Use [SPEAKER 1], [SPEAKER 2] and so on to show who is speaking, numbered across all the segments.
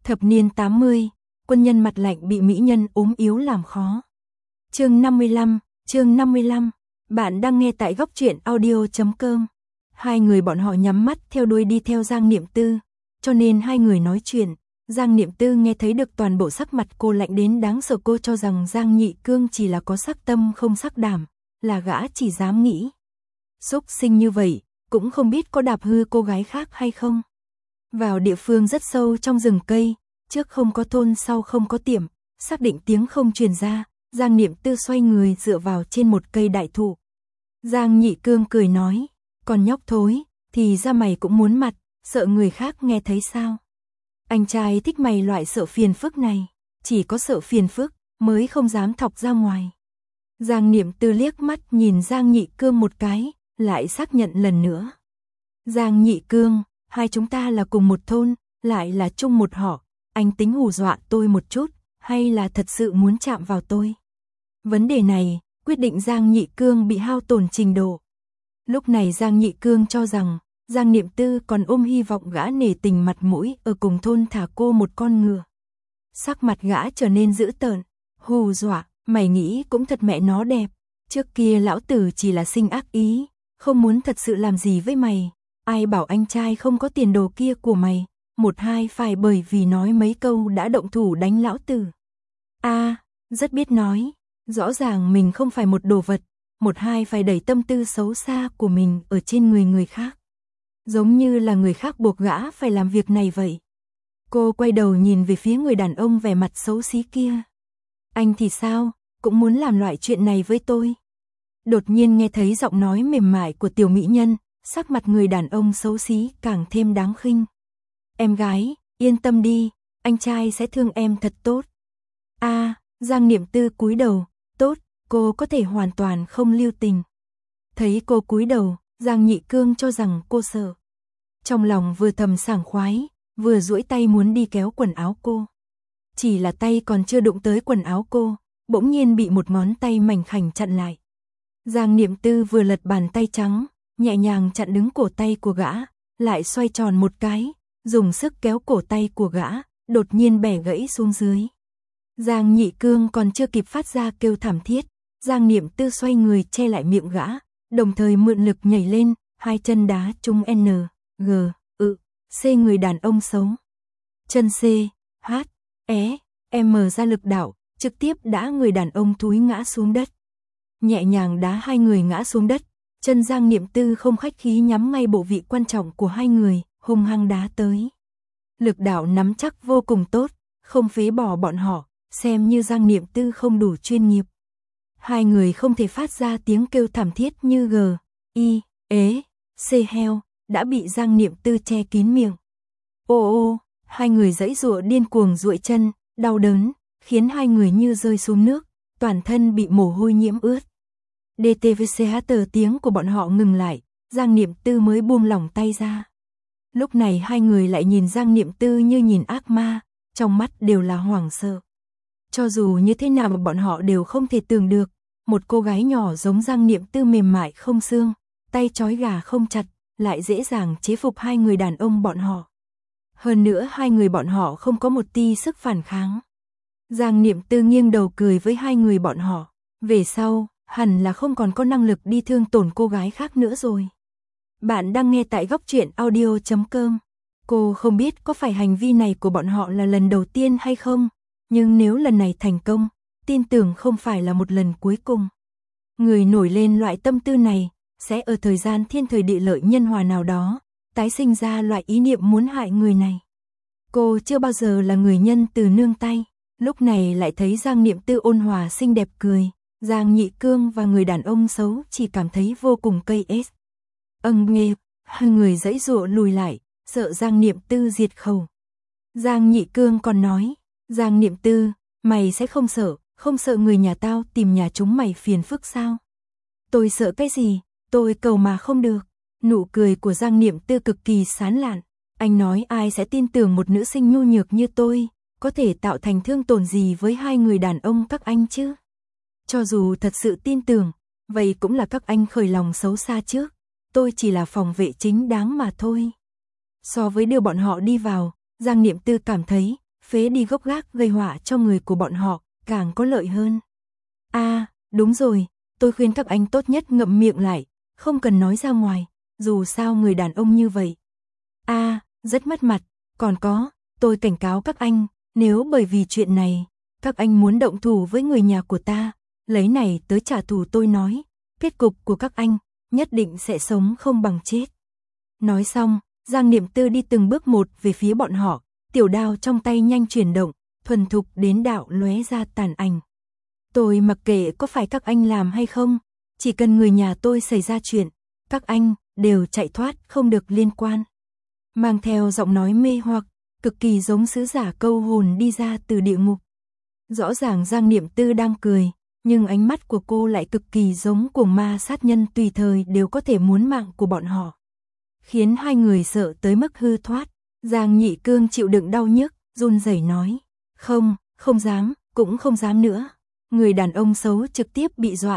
[SPEAKER 1] Thập niên 80, quân nhân mặt lạnh bị mỹ nhân ốm yếu làm khó. Chương 55, bạn đang nghe tại góc truyện audio.com. Hai người bọn họ nhắm mắt theo đuôi đi theo Giang Niệm Tư, cho nên hai người nói chuyện. Giang Niệm Tư nghe thấy được toàn bộ sắc mặt cô lạnh đến đáng sợ, cô cho rằng Giang Nhị Cương chỉ là có sắc tâm không sắc đảm, là gã chỉ dám nghĩ. Xúc sinh như vậy, cũng không biết có đạp hư cô gái khác hay không. Vào địa phương rất sâu trong rừng cây, trước không có thôn sau không có tiệm, xác định tiếng không truyền ra, Giang Niệm Tư xoay người dựa vào trên một cây đại thụ. Giang Nhị Cương cười nói, còn nhóc thối, thì ra mày cũng muốn mặt, sợ người khác nghe thấy sao? Anh trai thích mày loại sợ phiền phức này, chỉ có sợ phiền phức mới không dám thọc ra ngoài. Giang Niệm Tư liếc mắt nhìn Giang Nhị Cương một cái, lại xác nhận lần nữa. Giang Nhị Cương, hai chúng ta là cùng một thôn, lại là chung một họ, anh tính hù dọa tôi một chút, hay là thật sự muốn chạm vào tôi? Vấn đề này, quyết định Giang Nhị Cương bị hao tổn trình độ. Lúc này Giang Nhị Cương cho rằng, Giang Niệm Tư còn ôm hy vọng gã nể tình mặt mũi ở cùng thôn thả cô một con ngựa. Sắc mặt gã trở nên dữ tợn, hù dọa, mày nghĩ cũng thật mẹ nó đẹp, trước kia lão tử chỉ là sinh ác ý, không muốn thật sự làm gì với mày, ai bảo anh trai không có tiền đồ kia của mày, một hai phải bởi vì nói mấy câu đã động thủ đánh lão tử. Rất biết nói, rõ ràng mình không phải một đồ vật, một hai phải đẩy tâm tư xấu xa của mình ở trên người khác. Giống như là người khác buộc gã phải làm việc này vậy. Cô quay đầu nhìn về phía người đàn ông vẻ mặt xấu xí kia. Anh thì sao, cũng muốn làm loại chuyện này với tôi. Đột nhiên nghe thấy giọng nói mềm mại của tiểu mỹ nhân, sắc mặt người đàn ông xấu xí càng thêm đáng khinh. Em gái, yên tâm đi, anh trai sẽ thương em thật tốt. Giang Niệm Tư cúi đầu, tốt, cô có thể hoàn toàn không lưu tình. Thấy cô cúi đầu, Giang Nhị Cương cho rằng cô sợ. Trong lòng vừa thầm sảng khoái, vừa duỗi tay muốn đi kéo quần áo cô. Chỉ là tay còn chưa đụng tới quần áo cô, bỗng nhiên bị một ngón tay mảnh khảnh chặn lại. Giang Niệm Tư vừa lật bàn tay trắng, nhẹ nhàng chặn đứng cổ tay của gã, lại xoay tròn một cái, dùng sức kéo cổ tay của gã, đột nhiên bẻ gãy xuống dưới. Giang Nhị Cương còn chưa kịp phát ra kêu thảm thiết, Giang Niệm Tư xoay người che lại miệng gã, đồng thời mượn lực nhảy lên, hai chân đá trúng C người đàn ông xấu. Chân M ra lực đạo, trực tiếp đá người đàn ông thúi ngã xuống đất. Nhẹ nhàng đá hai người ngã xuống đất, chân Giang Niệm Tư không khách khí nhắm ngay bộ vị quan trọng của hai người, hung hăng đá tới. Lực đạo nắm chắc vô cùng tốt, không phế bỏ bọn họ, xem như Giang Niệm Tư không đủ chuyên nghiệp. Hai người không thể phát ra tiếng kêu thảm thiết như heo, đã bị Giang Niệm Tư che kín miệng. Hai người giãy giụa điên cuồng duỗi chân, đau đớn, khiến hai người như rơi xuống nước, toàn thân bị mồ hôi nhiễm ướt. Tiếng của bọn họ ngừng lại, Giang Niệm Tư mới buông lỏng tay ra. Lúc này hai người lại nhìn Giang Niệm Tư như nhìn ác ma, trong mắt đều là hoảng sợ. Cho dù như thế nào mà bọn họ đều không thể tưởng được, một cô gái nhỏ giống Giang Niệm Tư mềm mại không xương, tay trói gà không chặt, lại dễ dàng chế phục hai người đàn ông bọn họ. Hơn nữa hai người bọn họ không có một ti sức phản kháng. Giang Niệm Tư nghiêng đầu cười với hai người bọn họ, về sau, hẳn là không còn có năng lực đi thương tổn cô gái khác nữa rồi. Bạn đang nghe tại góc truyện audio.com. Cô không biết có phải hành vi này của bọn họ là lần đầu tiên hay không, nhưng nếu lần này thành công, tin tưởng không phải là một lần cuối cùng. Người nổi lên loại tâm tư này, sẽ ở thời gian thiên thời địa lợi nhân hòa nào đó, tái sinh ra loại ý niệm muốn hại người này. Cô chưa bao giờ là người nhân từ nương tay, lúc này lại thấy Giang Niệm Tư ôn hòa xinh đẹp cười, Giang Nhị Cương và người đàn ông xấu chỉ cảm thấy vô cùng hai người giãy giụa lùi lại, sợ Giang Niệm Tư diệt khẩu. Giang Nhị Cương còn nói, Giang Niệm Tư, mày sẽ không sợ người nhà tao tìm nhà chúng mày phiền phức sao? Tôi sợ cái gì, tôi cầu mà không được. Nụ cười của Giang Niệm Tư cực kỳ sán lạn, anh nói ai sẽ tin tưởng một nữ sinh nhu nhược như tôi, có thể tạo thành thương tổn gì với hai người đàn ông các anh chứ? Cho dù thật sự tin tưởng, vậy cũng là các anh khởi lòng xấu xa trước, tôi chỉ là phòng vệ chính đáng mà thôi. So với đưa bọn họ đi vào, Giang Niệm Tư cảm thấy, phế đi gốc gác gây họa cho người của bọn họ, càng có lợi hơn. Đúng rồi, tôi khuyên các anh tốt nhất ngậm miệng lại, không cần nói ra ngoài, dù sao người đàn ông như vậy. Rất mất mặt, còn có, tôi cảnh cáo các anh, nếu bởi vì chuyện này, các anh muốn động thủ với người nhà của ta, lấy này tới trả thù tôi nói, kết cục của các anh, nhất định sẽ sống không bằng chết. Nói xong, Giang Niệm Tư đi từng bước một về phía bọn họ, tiểu đao trong tay nhanh chuyển động, thuần thục đến đạo lóe ra tàn ảnh. Tôi mặc kệ có phải các anh làm hay không, chỉ cần người nhà tôi xảy ra chuyện, các anh đều chạy thoát không được liên quan. Mang theo giọng nói mê hoặc, cực kỳ giống sứ giả câu hồn đi ra từ địa ngục. Rõ ràng Giang Niệm Tư đang cười, nhưng ánh mắt của cô lại cực kỳ giống cuồng ma sát nhân tùy thời đều có thể muốn mạng của bọn họ. Khiến hai người sợ tới mức hư thoát. Giang Nhị Cương chịu đựng đau nhức, run rẩy nói, không dám, cũng không dám nữa. Người đàn ông xấu trực tiếp bị dọa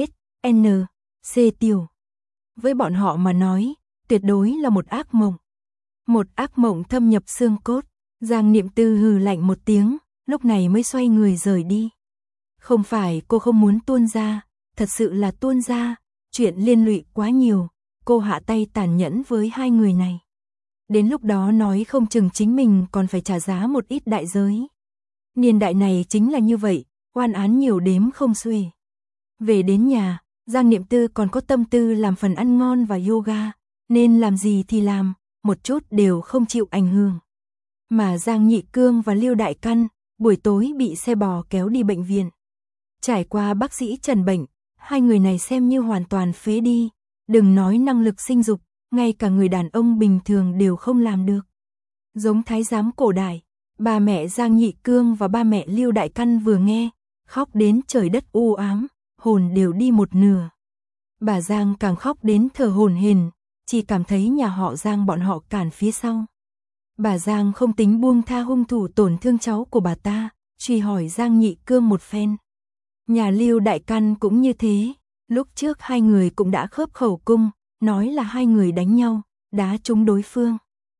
[SPEAKER 1] C tiểu. Với bọn họ mà nói, tuyệt đối là một ác mộng. Một ác mộng thâm nhập xương cốt. Giang Niệm Tư hừ lạnh một tiếng, lúc này mới xoay người rời đi. Không phải cô không muốn tuôn ra, thật sự là tuôn ra, chuyện liên lụy quá nhiều, cô hạ tay tàn nhẫn với hai người này. Đến lúc đó nói không chừng chính mình còn phải trả giá một ít đại giới. Niên đại này chính là như vậy, oan án nhiều đếm không xuể. Về đến nhà, Giang Niệm Tư còn có tâm tư làm phần ăn ngon và yoga, nên làm gì thì làm, một chút đều không chịu ảnh hưởng. Mà Giang Nhị Cương và Lưu Đại Căn, buổi tối bị xe bò kéo đi bệnh viện. Trải qua bác sĩ trần bệnh, hai người này xem như hoàn toàn phế đi, đừng nói năng lực sinh dục, ngay cả người đàn ông bình thường đều không làm được. Giống thái giám cổ đại, ba mẹ Giang Nhị Cương và ba mẹ Lưu Đại Căn vừa nghe, khóc đến trời đất u ám, hồn đều đi một nửa. Bà Giang càng khóc đến thở hổn hển, chỉ cảm thấy nhà họ Giang bọn họ cản phía sau. Bà Giang không tính buông tha hung thủ tổn thương cháu của bà ta, truy hỏi Giang Nhị Cương một phen. Nhà Lưu Đại Căn cũng như thế, lúc trước hai người cũng đã khớp khẩu cung, nói là hai người đánh nhau, đá trúng đối phương.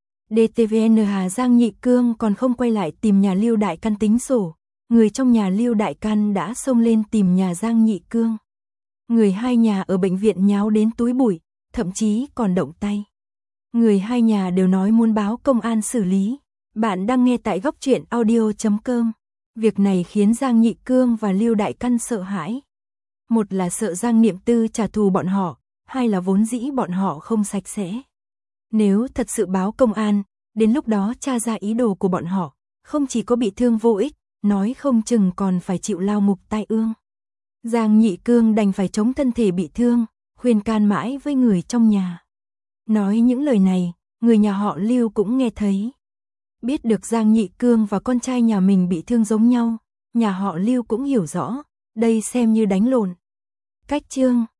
[SPEAKER 1] DTVN Hà Giang Nhị Cương còn không quay lại tìm nhà Lưu Đại Căn tính sổ, người trong nhà Lưu Đại Căn đã xông lên tìm nhà Giang Nhị Cương. Người hai nhà ở bệnh viện nháo đến túi bụi, thậm chí còn động tay. Người hai nhà đều nói muốn báo công an xử lý. Bạn đang nghe tại Góc Truyện Audio.com. Việc này khiến Giang Nhị Cương và Lưu Đại Căn sợ hãi. Một là sợ Giang Niệm Tư trả thù bọn họ, hai là vốn dĩ bọn họ không sạch sẽ. Nếu thật sự báo công an, đến lúc đó tra ra ý đồ của bọn họ, không chỉ có bị thương vô ích, nói không chừng còn phải chịu lao ngục tai ương. Giang Nhị Cương đành phải chống thân thể bị thương, khuyên can mãi với người trong nhà. Nói những lời này, người nhà họ Lưu cũng nghe thấy. Biết được Giang Nhị Cương và con trai nhà mình bị thương giống nhau, nhà họ Lưu cũng hiểu rõ, đây xem như đánh lộn. Cách chương